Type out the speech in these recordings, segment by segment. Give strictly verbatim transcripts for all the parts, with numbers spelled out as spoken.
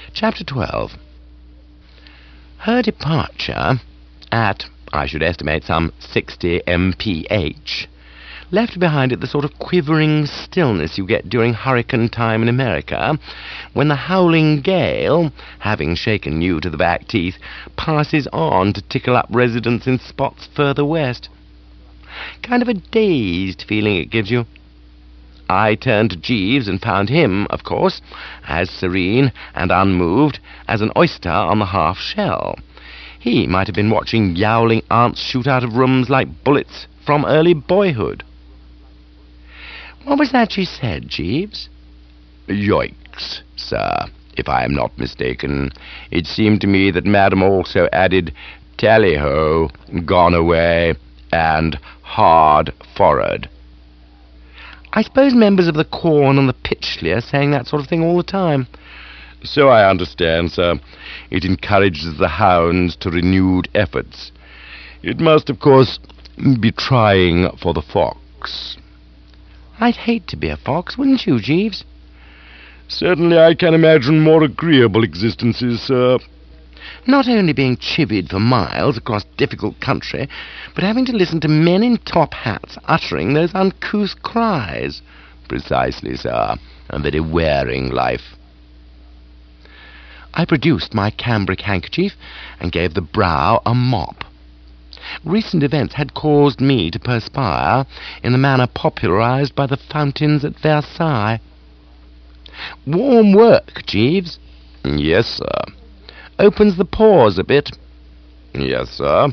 Chapter twelve. Her departure, at, I should estimate, some sixty M P H, left behind it the sort of quivering stillness you get during hurricane time in America, when the howling gale, having shaken you to the back teeth, passes on to tickle up residents in spots further west. Kind of a dazed feeling it gives you. I turned to Jeeves and found him, of course, as serene and unmoved as an oyster on the half-shell. He might have been watching yowling aunts shoot out of rooms like bullets from early boyhood. What was that she said, Jeeves? Yoicks, sir, if I am not mistaken. It seemed to me that Madam also added tally-ho, gone away, and hard for'ard. I suppose members of the Corn and the Pytchley are saying that sort of thing all the time. So I understand, sir. It encourages the hounds to renewed efforts. It must, of course, be trying for the fox. I'd hate to be a fox, wouldn't you, Jeeves? Certainly I can imagine more agreeable existences, sir. Not only being chivied for miles across difficult country, but having to listen to men in top hats uttering those uncouth cries. Precisely, sir. A very wearing life. I produced my cambric handkerchief and gave the brow a mop. Recent events had caused me to perspire in the manner popularized by the fountains at Versailles. Warm work, Jeeves. Yes, sir. Opens the pores a bit. Yes, sir.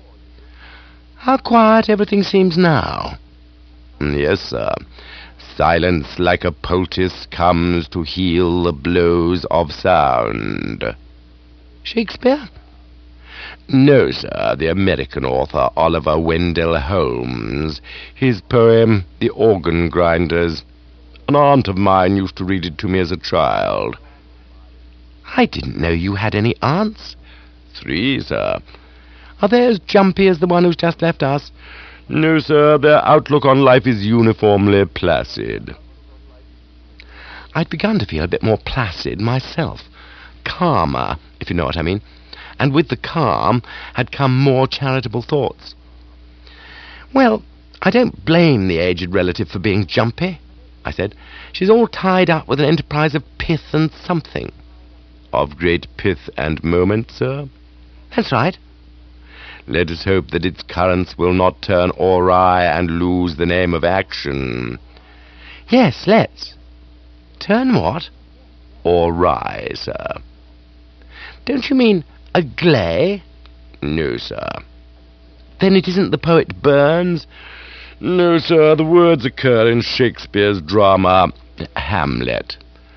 How quiet everything seems now. Yes, sir. Silence like a poultice comes to heal the blows of sound. Shakespeare? No, sir, the American author Oliver Wendell Holmes. His poem, The Organ Grinders. An aunt of mine used to read it to me as a child. I didn't know you had any aunts. Three, sir. Are they as jumpy as the one who's just left us? No, sir, their outlook on life is uniformly placid. I'd begun to feel a bit more placid myself. Calmer, if you know what I mean. And with the calm had come more charitable thoughts. Well, I don't blame the aged relative for being jumpy, I said. She's all tied up with an enterprise of pith and something. Of great pith and moment, sir? That's right. Let us hope that its currents will not turn awry and lose the name of action. Yes, let's. Turn what? Awry, sir. Don't you mean agley? No, sir. Then it isn't the poet Burns? No, sir, the words occur in Shakespeare's drama Hamlet.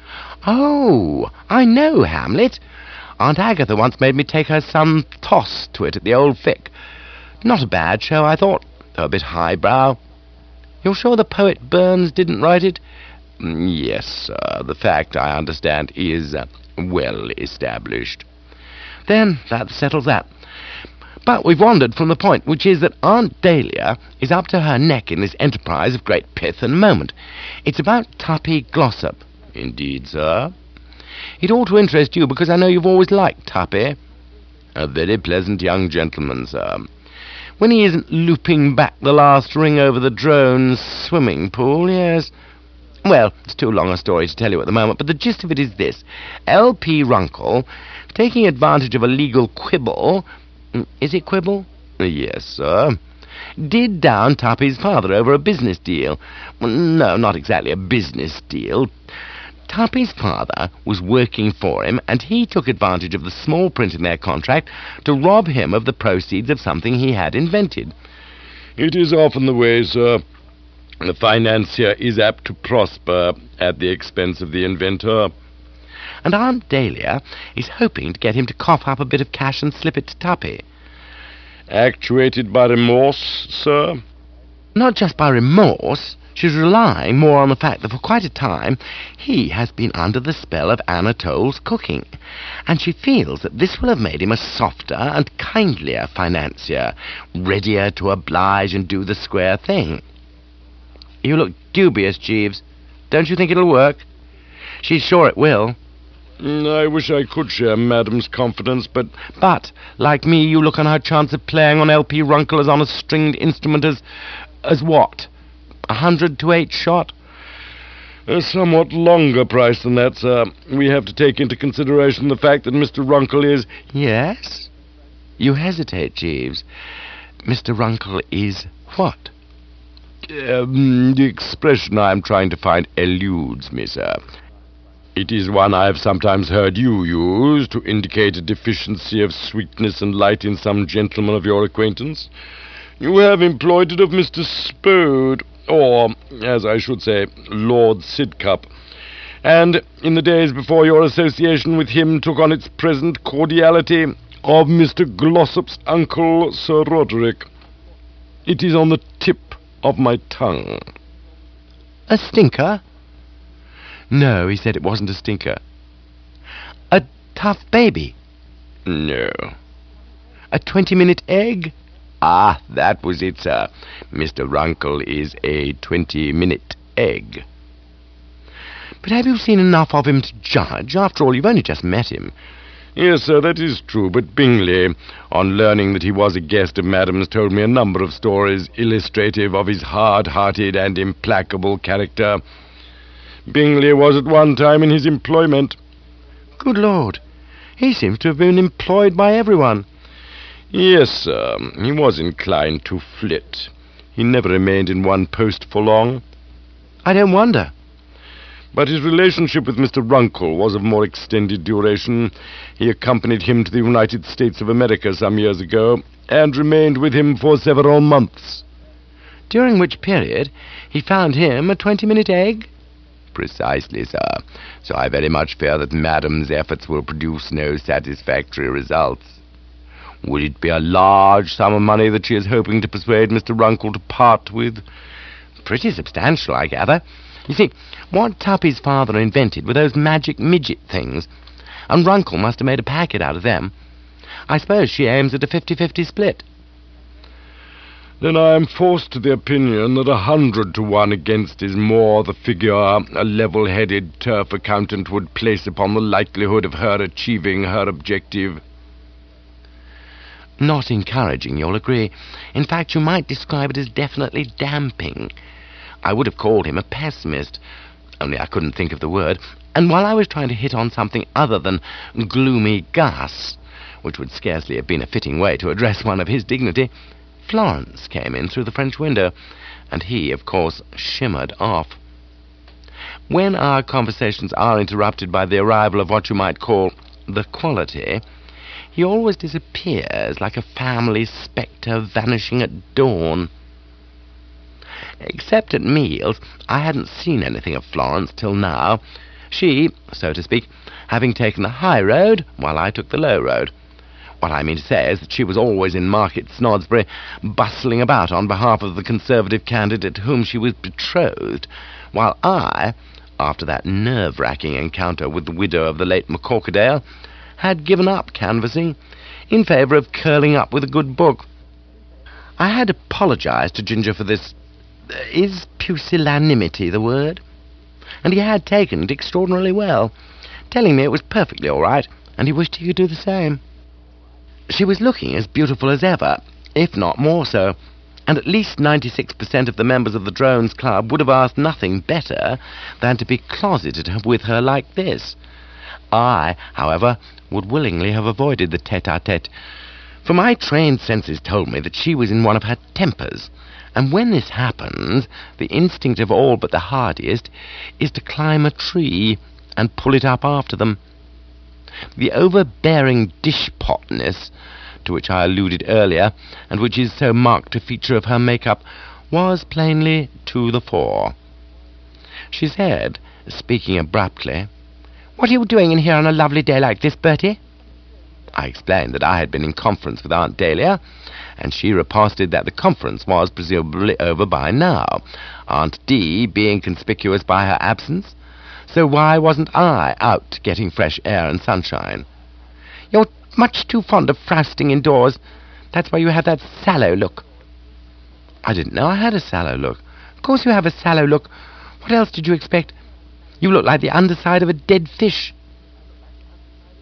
Oh, I know Hamlet. Aunt Agatha once made me take her son Toss to it at the Old Vic. Not a bad show, I thought, though a bit highbrow. You're sure the poet Burns didn't write it? Yes, sir. The fact, I understand, is uh, well established. Then that settles that. But we've wandered from the point, which is that Aunt Dahlia is up to her neck in this enterprise of great pith and moment. It's about Tuppy Glossop. Indeed, sir. It ought to interest you, because I know you've always liked Tuppy. A very pleasant young gentleman, sir. When he isn't looping back the last ring over the drone's swimming pool, yes. Well, it's too long a story to tell you at the moment, but the gist of it is this. L P Runkle, taking advantage of a legal quibble... Is it quibble? Yes, sir. Did down Tuppy's father over a business deal. Well, no, not exactly a business deal. Tuppy's father was working for him, and he took advantage of the small print in their contract to rob him of the proceeds of something he had invented. It is often the way, sir. The financier is apt to prosper at the expense of the inventor. And Aunt Dahlia is hoping to get him to cough up a bit of cash and slip it to Tuppy. Actuated by remorse, sir? Not just by remorse. She's relying more on the fact that for quite a time he has been under the spell of Anatole's cooking, and she feels that this will have made him a softer and kindlier financier, readier to oblige and do the square thing. You look dubious, Jeeves. Don't you think it'll work? She's sure it will. I wish I could share Madam's confidence, but... But, like me, you look on her chance of playing on L P Runkle as on a stringed instrument as... as what? A hundred to eight shot? A somewhat longer price than that, sir. We have to take into consideration the fact that Mister Runkle is... Yes? You hesitate, Jeeves. Mister Runkle is what? Um, the expression I am trying to find eludes me, sir. It is one I have sometimes heard you use to indicate a deficiency of sweetness and light in some gentleman of your acquaintance. You have employed it of Mister Spode, or, as I should say, Lord Sidcup, and in the days before your association with him took on its present cordiality, of Mister Glossop's uncle, Sir Roderick. It is on the tip of my tongue. A stinker? No, he said it wasn't a stinker. A tough baby? No. A twenty-minute egg? Ah, that was it, sir. Mister Runkle is a twenty-minute egg. But have you seen enough of him to judge? After all, you've only just met him. Yes, sir, that is true, but Bingley, on learning that he was a guest of Madam's, told me a number of stories illustrative of his hard-hearted and implacable character. Bingley was at one time in his employment. Good Lord, he seems to have been employed by everyone. Yes, sir, he was inclined to flit. He never remained in one post for long. I don't wonder. But his relationship with Mister Runkle was of more extended duration. He accompanied him to the United States of America some years ago, and remained with him for several months. During which period he found him a twenty-minute egg? Precisely, sir. So I very much fear that Madam's efforts will produce no satisfactory results. Would it be a large sum of money that she is hoping to persuade Mister Runkle to part with? Pretty substantial, I gather. You see, what Tuppy's father invented were those magic midget things, and Runkle must have made a packet out of them. I suppose she aims at a fifty-fifty split. Then I am forced to the opinion that a hundred to one against is more the figure a level-headed turf accountant would place upon the likelihood of her achieving her objective. Not encouraging, you'll agree. In fact, you might describe it as definitely damping. I would have called him a pessimist, only I couldn't think of the word, and while I was trying to hit on something other than gloomy Gus, which would scarcely have been a fitting way to address one of his dignity, Florence came in through the French window, and he, of course, shimmered off. When our conversations are interrupted by the arrival of what you might call the quality, he always disappears like a family spectre vanishing at dawn. Except at meals, I hadn't seen anything of Florence till now, she, so to speak, having taken the high road while I took the low road. What I mean to say is that she was always in Market Snodsbury, bustling about on behalf of the Conservative candidate to whom she was betrothed, while I, after that nerve-wracking encounter with the widow of the late McCorquodale, had given up canvassing in favour of curling up with a good book. I had apologized to Ginger for this. Is pusillanimity the word? And he had taken it extraordinarily well, telling me it was perfectly all right, and he wished he could do the same. She was looking as beautiful as ever, if not more so, and at least ninety-six percent of the members of the Drones Club would have asked nothing better than to be closeted with her like this. I, however, would willingly have avoided the tete-a-tete, for my trained senses told me that she was in one of her tempers, and when this happens, the instinct of all but the hardiest is to climb a tree and pull it up after them. The overbearing dishpotness, to which I alluded earlier, and which is so marked a feature of her make-up, was plainly to the fore. She said, speaking abruptly, "What are you doing in here on a lovely day like this, Bertie?" I explained that I had been in conference with Aunt Dahlia, and she riposted that the conference was presumably over by now, Aunt D being conspicuous by her absence. So why wasn't I out getting fresh air and sunshine? "You're much too fond of frowsting indoors. That's why you have that sallow look." I didn't know I had a sallow look. Of course you have a sallow look. What else did you expect? You look like the underside of a dead fish.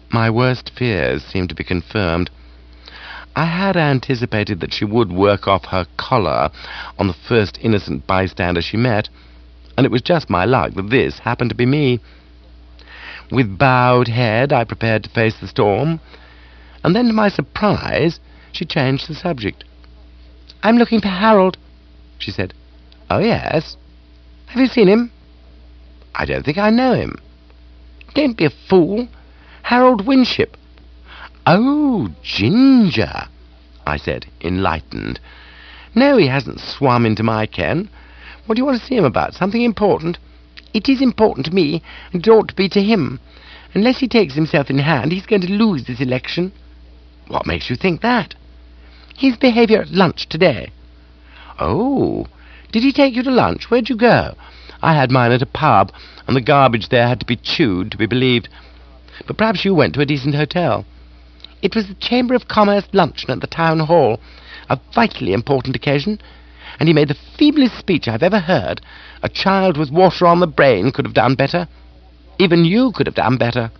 My worst fears seemed to be confirmed. I had anticipated that she would work off her collar on the first innocent bystander she met, and it was just my luck that this happened to be me. With bowed head, I prepared to face the storm, and then to my surprise, she changed the subject. "I'm looking for Harold," she said. "Oh, yes? Have you seen him?" "I don't think I know him." "Don't be a fool. Harold Winship." "Oh, Ginger," I said, enlightened. "No, he hasn't swum into my ken. What do you want to see him about? Something important?" "It is important to me, and it ought to be to him. Unless he takes himself in hand, he's going to lose this election." "What makes you think that?" "His behaviour at lunch today." "Oh, did he take you to lunch? Where'd you go?" "I had mine at a pub, and the garbage there had to be chewed to be believed. But perhaps you went to a decent hotel." "It was the Chamber of Commerce luncheon at the Town Hall, a vitally important occasion, and he made the feeblest speech I've ever heard. A child with water on the brain could have done better. Even you could have done better."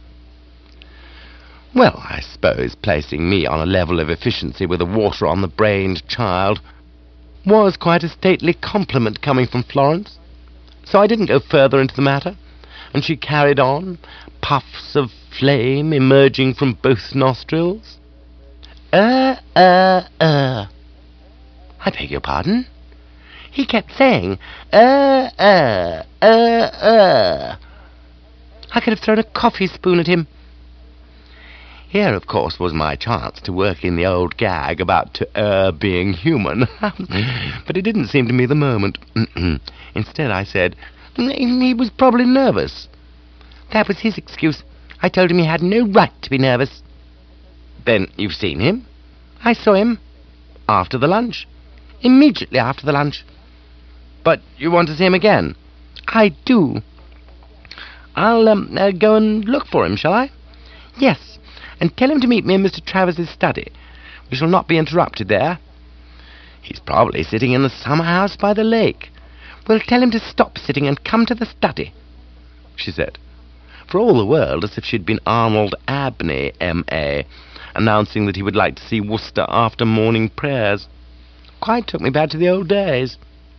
Well, I suppose placing me on a level of efficiency with a water-on-the-brained child was quite a stately compliment coming from Florence. So I didn't go further into the matter, and she carried on, puffs of flame emerging from both nostrils. Uh, uh, uh. I beg your pardon? He kept saying, uh, uh, uh, uh. I could have thrown a coffee spoon at him. Here, of course, was my chance to work in the old gag about to err being human, but it didn't seem to me the moment. Instead, I said, "He was probably nervous." "That was his excuse. I told him he had no right to be nervous." "Then you've seen him?" "I saw him. After the lunch. Immediately after the lunch." "But you want to see him again?" "I do." "I'll um, uh, go and look for him, shall I?" "Yes, and tell him to meet me in Mister Travers's study. We shall not be interrupted there." "He's probably sitting in the summer house by the lake." "We'll tell him to stop sitting and come to the study," she said, for all the world as if she'd been Arnold Abney, M A, announcing that he would like to see Worcester after morning prayers. Quite took me back to the old days.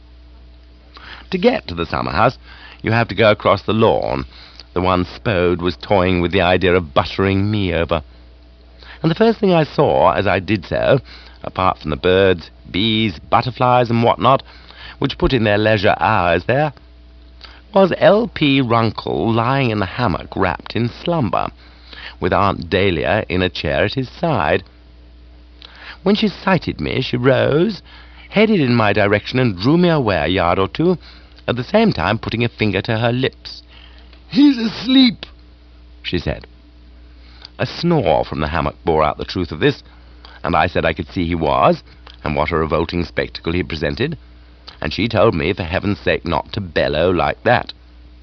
To get to the summer house, you have to go across the lawn. The one Spode was toying with the idea of buttering me over. And the first thing I saw as I did so, apart from the birds, bees, butterflies, and what-not, which put in their leisure hours there, was L P Runkle lying in the hammock wrapped in slumber, with Aunt Dahlia in a chair at his side. When she sighted me, she rose, headed in my direction, and drew me away a yard or two, at the same time putting a finger to her lips. "He's asleep," she said. A snore from the hammock bore out the truth of this, and I said I could see he was, and what a revolting spectacle he presented, and she told me, for heaven's sake, not to bellow like that.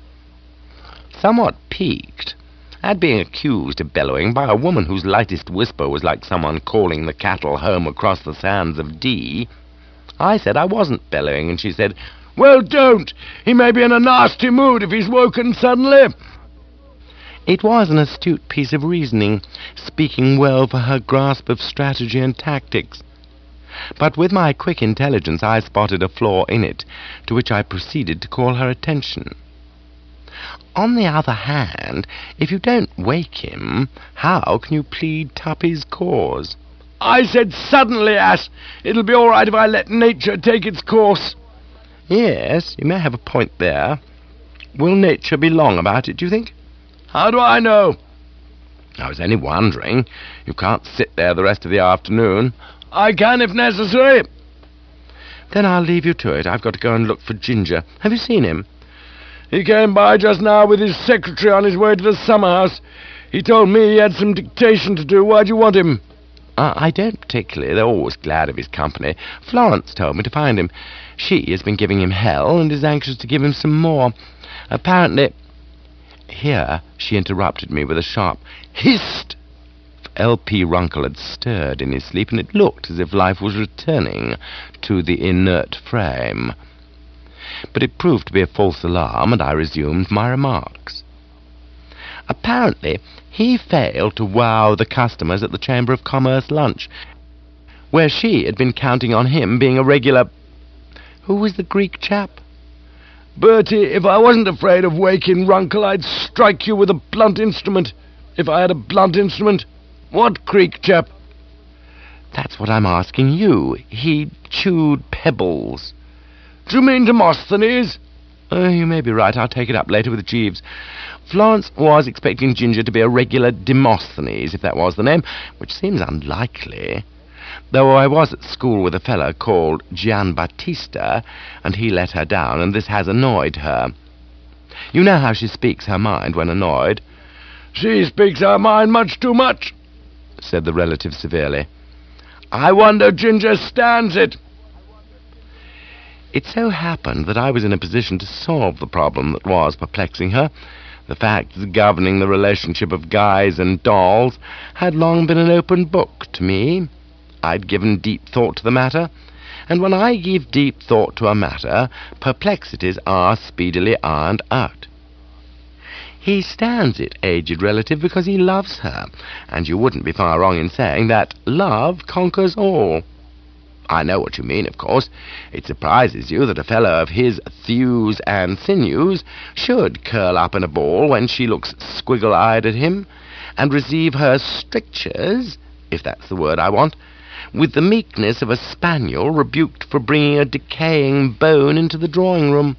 Somewhat piqued at being accused of bellowing by a woman whose lightest whisper was like someone calling the cattle home across the sands of Dee, I said I wasn't bellowing, and she said, "Well, don't! He may be in a nasty mood if he's woken suddenly." It was an astute piece of reasoning, speaking well for her grasp of strategy and tactics. But with my quick intelligence I spotted a flaw in it, to which I proceeded to call her attention. On the other hand, if you don't wake him, how can you plead Tuppy's cause? "I said suddenly, ass! It'll be all right if I let nature take its course." "Yes, you may have a point there. Will nature be long about it, do you think?" "How do I know?" "I was only wondering. You can't sit there the rest of the afternoon." "I can if necessary." "Then I'll leave you to it. I've got to go and look for Ginger. Have you seen him?" "He came by just now with his secretary on his way to the summer house. He told me he had some dictation to do. Why'd you want him?" Uh, I don't particularly. They're always glad of his company. Florence told me to find him. She has been giving him hell and is anxious to give him some more. Apparently—" Here she interrupted me with a sharp "Hist!" L P Runkle had stirred in his sleep, and it looked as if life was returning to the inert frame. But it proved to be a false alarm, and I resumed my remarks. Apparently, he failed to wow the customers at the Chamber of Commerce lunch, where she had been counting on him being a regular... Who was the Greek chap? Bertie, if I wasn't afraid of waking Runkle, I'd strike you with a blunt instrument. If I had a blunt instrument. What Greek chap? That's what I'm asking you. He chewed pebbles. Do you mean Demosthenes? Uh, you may be right. I'll take it up later with Jeeves. Florence was expecting Ginger to be a regular Demosthenes, if that was the name, which seems unlikely. Though I was at school with a fellow called Gianbattista, and he let her down, and this has annoyed her. You know how she speaks her mind when annoyed. She speaks her mind much too much, said the relative severely. I wonder Ginger stands it. It so happened that I was in a position to solve the problem that was perplexing her. The facts governing the relationship of guys and dolls had long been an open book to me. I'd given deep thought to the matter, and when I give deep thought to a matter, perplexities are speedily ironed out. He stands it, aged relative, because he loves her, and you wouldn't be far wrong in saying that love conquers all. I know what you mean, of course. It surprises you that a fellow of his thews and sinews should curl up in a ball when she looks squiggle-eyed at him, and receive her strictures, if that's the word I want, with the meekness of a spaniel rebuked for bringing a decaying bone into the drawing-room.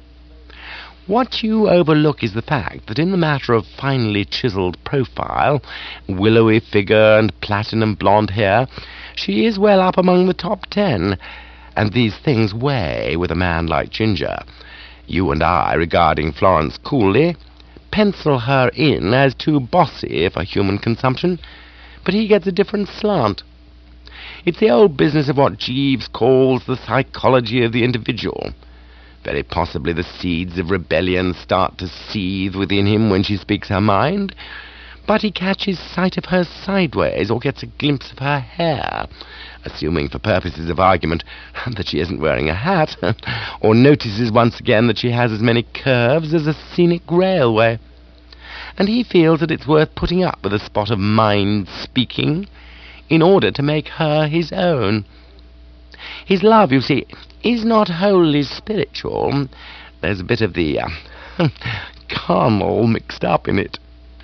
What you overlook is the fact that in the matter of finely chiselled profile, willowy figure, and platinum blonde hair, she is well up among the top ten, and these things weigh with a man like Ginger. You and I, regarding Florence coolly, pencil her in as too bossy for human consumption, but he gets a different slant. It's the old business of what Jeeves calls the psychology of the individual. Very possibly the seeds of rebellion start to seethe within him when she speaks her mind, but he catches sight of her sideways or gets a glimpse of her hair, assuming for purposes of argument that she isn't wearing a hat, or notices once again that she has as many curves as a scenic railway, and he feels that it's worth putting up with a spot of mind-speaking in order to make her his own. His love, you see, is not wholly spiritual. There's a bit of the uh, carnal mixed up in it.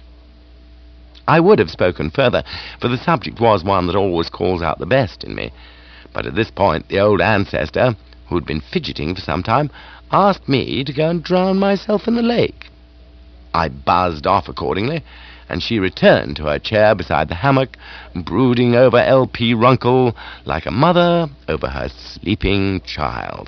I would have spoken further, for the subject was one that always calls out the best in me. But at this point the old ancestor, who had been fidgeting for some time, asked me to go and drown myself in the lake. I buzzed off accordingly, and she returned to her chair beside the hammock, brooding over L P Runkle like a mother over her sleeping child.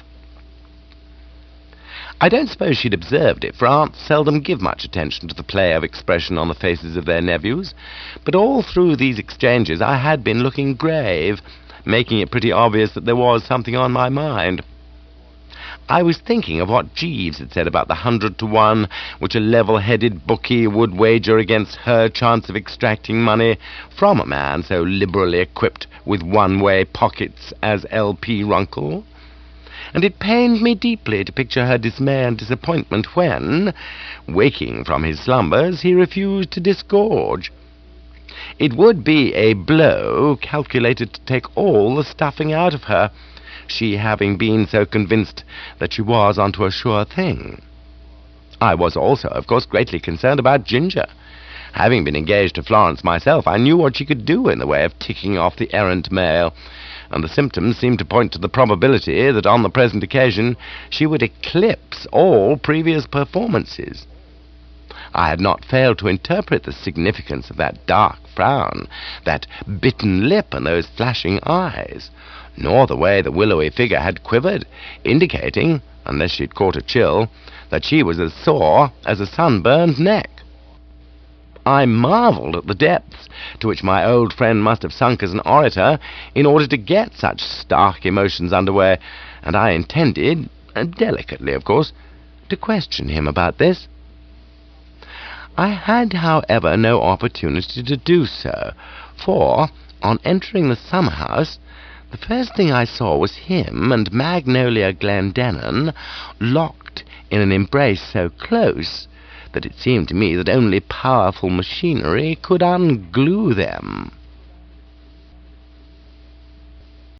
I don't suppose she'd observed it, for aunts seldom give much attention to the play of expression on the faces of their nephews, but all through these exchanges I had been looking grave, making it pretty obvious that there was something on my mind. I was thinking of what Jeeves had said about the hundred to one which a level-headed bookie would wager against her chance of extracting money from a man so liberally equipped with one-way pockets as L P Runkle, and it pained me deeply to picture her dismay and disappointment when, waking from his slumbers, he refused to disgorge. It would be a blow calculated to take all the stuffing out of her, she having been so convinced that she was onto a sure thing. I was also, of course, greatly concerned about Ginger. Having been engaged to Florence myself, I knew what she could do in the way of ticking off the errant mail, and the symptoms seemed to point to the probability that on the present occasion she would eclipse all previous performances. I had not failed to interpret the significance of that dark frown, that bitten lip, and those flashing eyes, nor the way the willowy figure had quivered, indicating, unless she'd caught a chill, that she was as sore as a sunburned neck. I marvelled at the depths to which my old friend must have sunk as an orator in order to get such stark emotions under way, and I intended, delicately of course, to question him about this. I had, however, no opportunity to do so, for, on entering the summer-house, the first thing I saw was him and Magnolia Glendennan locked in an embrace so close but it seemed to me that only powerful machinery could unglue them.